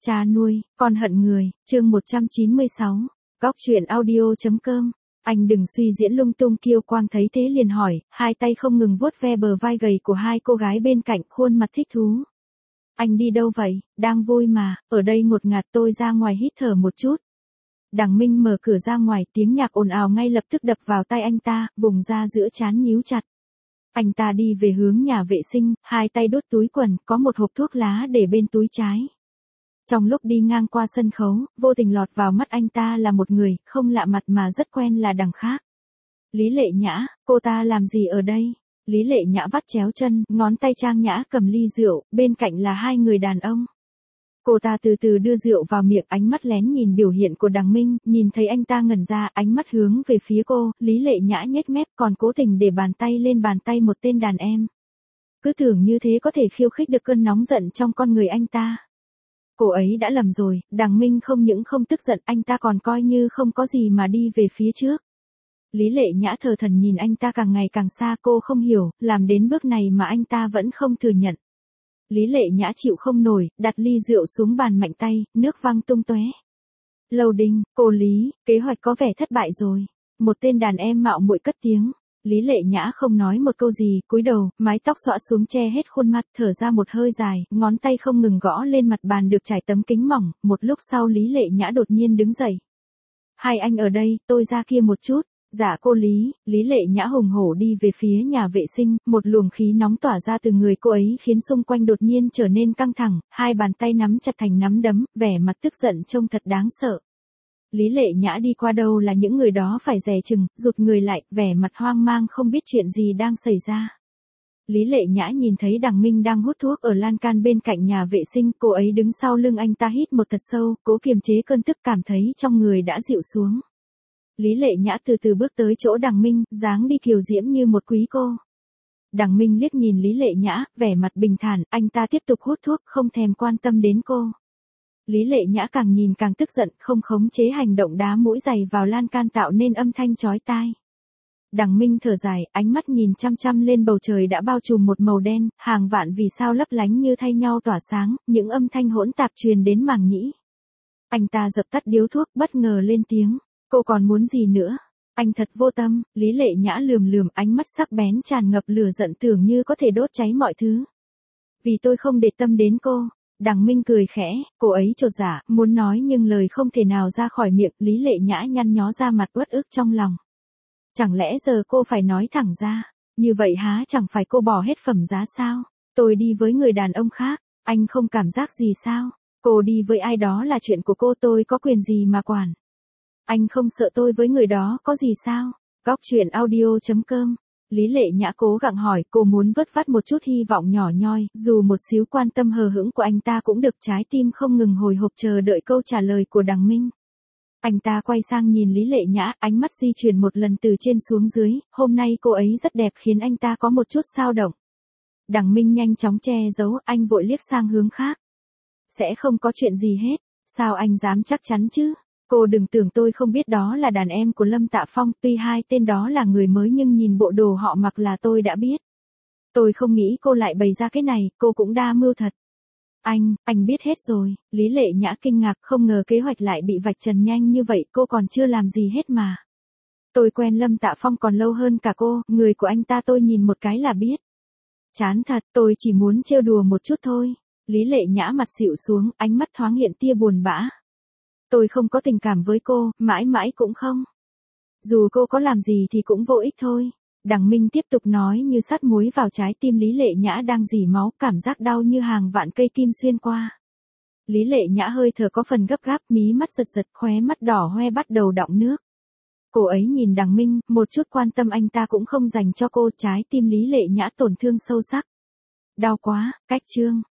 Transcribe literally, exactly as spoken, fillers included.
Cha nuôi, con hận người, chương một trăm chín mươi sáu. Góc truyện audio.com. Anh đừng suy diễn lung tung. Kiêu Quang thấy thế liền hỏi, hai tay không ngừng vuốt ve bờ vai gầy của hai cô gái bên cạnh, khuôn mặt thích thú. Anh đi đâu vậy? Đang vui mà, ở đây ngột ngạt, tôi ra ngoài hít thở một chút. Đằng Minh mở cửa ra ngoài, tiếng nhạc ồn ào ngay lập tức đập vào tai anh ta, vùng da giữa trán nhíu chặt. Anh ta đi về hướng nhà vệ sinh, hai tay đút túi quần, có một hộp thuốc lá để bên túi trái. Trong lúc đi ngang qua sân khấu, vô tình lọt vào mắt anh ta là một người, không lạ mặt mà rất quen, là Đằng Khác. Lý Lệ Nhã, cô ta làm gì ở đây? Lý Lệ Nhã vắt chéo chân, ngón tay trang nhã cầm ly rượu, bên cạnh là hai người đàn ông. Cô ta từ từ đưa rượu vào miệng, ánh mắt lén nhìn biểu hiện của Đằng Minh, nhìn thấy anh ta ngẩn ra, ánh mắt hướng về phía cô, Lý Lệ Nhã nhếch mép, còn cố tình để bàn tay lên bàn tay một tên đàn em. Cứ tưởng như thế có thể khiêu khích được cơn nóng giận trong con người anh ta. Cô ấy đã lầm rồi, Đằng Minh không những không tức giận, anh ta còn coi như không có gì mà đi về phía trước. Lý Lệ Nhã thờ thần nhìn anh ta càng ngày càng xa, cô không hiểu, làm đến bước này mà anh ta vẫn không thừa nhận. Lý Lệ Nhã chịu không nổi, đặt ly rượu xuống bàn mạnh tay, nước văng tung tóe. Lầu Đình, cô Lý, kế hoạch có vẻ thất bại rồi. Một tên đàn em mạo muội cất tiếng. Lý Lệ Nhã không nói một câu gì, cúi đầu, mái tóc xõa xuống che hết khuôn mặt, thở ra một hơi dài, ngón tay không ngừng gõ lên mặt bàn được trải tấm kính mỏng, một lúc sau Lý Lệ Nhã đột nhiên đứng dậy. Hai anh ở đây, tôi ra kia một chút. Dạ cô Lý. Lý Lệ Nhã hùng hổ đi về phía nhà vệ sinh, một luồng khí nóng tỏa ra từ người cô ấy khiến xung quanh đột nhiên trở nên căng thẳng, hai bàn tay nắm chặt thành nắm đấm, vẻ mặt tức giận trông thật đáng sợ. Lý Lệ Nhã đi qua đâu là những người đó phải dè chừng, rụt người lại, vẻ mặt hoang mang không biết chuyện gì đang xảy ra. Lý Lệ Nhã nhìn thấy Đằng Minh đang hút thuốc ở lan can bên cạnh nhà vệ sinh, cô ấy đứng sau lưng anh ta hít một thật sâu, cố kiềm chế cơn tức, cảm thấy trong người đã dịu xuống. Lý Lệ Nhã từ từ bước tới chỗ Đằng Minh, dáng đi kiều diễm như một quý cô. Đằng Minh liếc nhìn Lý Lệ Nhã, vẻ mặt bình thản, anh ta tiếp tục hút thuốc, không thèm quan tâm đến cô. Lý Lệ Nhã càng nhìn càng tức giận, không khống chế hành động đá mũi giày vào lan can tạo nên âm thanh chói tai. Đằng Minh thở dài, ánh mắt nhìn chăm chăm lên bầu trời đã bao trùm một màu đen, hàng vạn vì sao lấp lánh như thay nhau tỏa sáng, những âm thanh hỗn tạp truyền đến màng nhĩ. Anh ta dập tắt điếu thuốc, bất ngờ lên tiếng. Cô còn muốn gì nữa? Anh thật vô tâm. Lý Lệ Nhã lườm lườm, ánh mắt sắc bén tràn ngập lửa giận, tưởng như có thể đốt cháy mọi thứ. Vì tôi không để tâm đến cô. Đằng Minh cười khẽ, cô ấy chột dạ, muốn nói nhưng lời không thể nào ra khỏi miệng. Lý Lệ Nhã nhăn nhó ra mặt uất ức trong lòng. Chẳng lẽ giờ cô phải nói thẳng ra? Như vậy há chẳng phải cô bỏ hết phẩm giá sao? Tôi đi với người đàn ông khác, anh không cảm giác gì sao? Cô đi với ai đó là chuyện của cô, tôi có quyền gì mà quản? Anh không sợ tôi với người đó có gì sao? Góc truyện audio.com. Lý Lệ Nhã cố gắng hỏi, cô muốn vớt vát một chút hy vọng nhỏ nhoi, dù một xíu quan tâm hờ hững của anh ta cũng được, trái tim không ngừng hồi hộp chờ đợi câu trả lời của Đằng Minh. Anh ta quay sang nhìn Lý Lệ Nhã, ánh mắt di chuyển một lần từ trên xuống dưới, hôm nay cô ấy rất đẹp khiến anh ta có một chút xao động. Đằng Minh nhanh chóng che giấu, anh vội liếc sang hướng khác. Sẽ không có chuyện gì hết, sao anh dám chắc chắn chứ? Cô đừng tưởng tôi không biết đó là đàn em của Lâm Tạ Phong, tuy hai tên đó là người mới nhưng nhìn bộ đồ họ mặc là tôi đã biết. Tôi không nghĩ cô lại bày ra cái này, cô cũng đa mưu thật. Anh, anh biết hết rồi. Lý Lệ Nhã kinh ngạc, không ngờ kế hoạch lại bị vạch trần nhanh như vậy, cô còn chưa làm gì hết mà. Tôi quen Lâm Tạ Phong còn lâu hơn cả cô, người của anh ta tôi nhìn một cái là biết. Chán thật, tôi chỉ muốn trêu đùa một chút thôi. Lý Lệ Nhã mặt xịu xuống, ánh mắt thoáng hiện tia buồn bã. Tôi không có tình cảm với cô, mãi mãi cũng không. Dù cô có làm gì thì cũng vô ích thôi. Đằng Minh tiếp tục nói như sắt muối vào trái tim Lý Lệ Nhã đang rỉ máu, cảm giác đau như hàng vạn cây kim xuyên qua. Lý Lệ Nhã hơi thở có phần gấp gáp, mí mắt giật giật, khóe mắt đỏ hoe bắt đầu đọng nước. Cô ấy nhìn Đằng Minh, một chút quan tâm anh ta cũng không dành cho cô, trái tim Lý Lệ Nhã tổn thương sâu sắc. Đau quá, cách chương.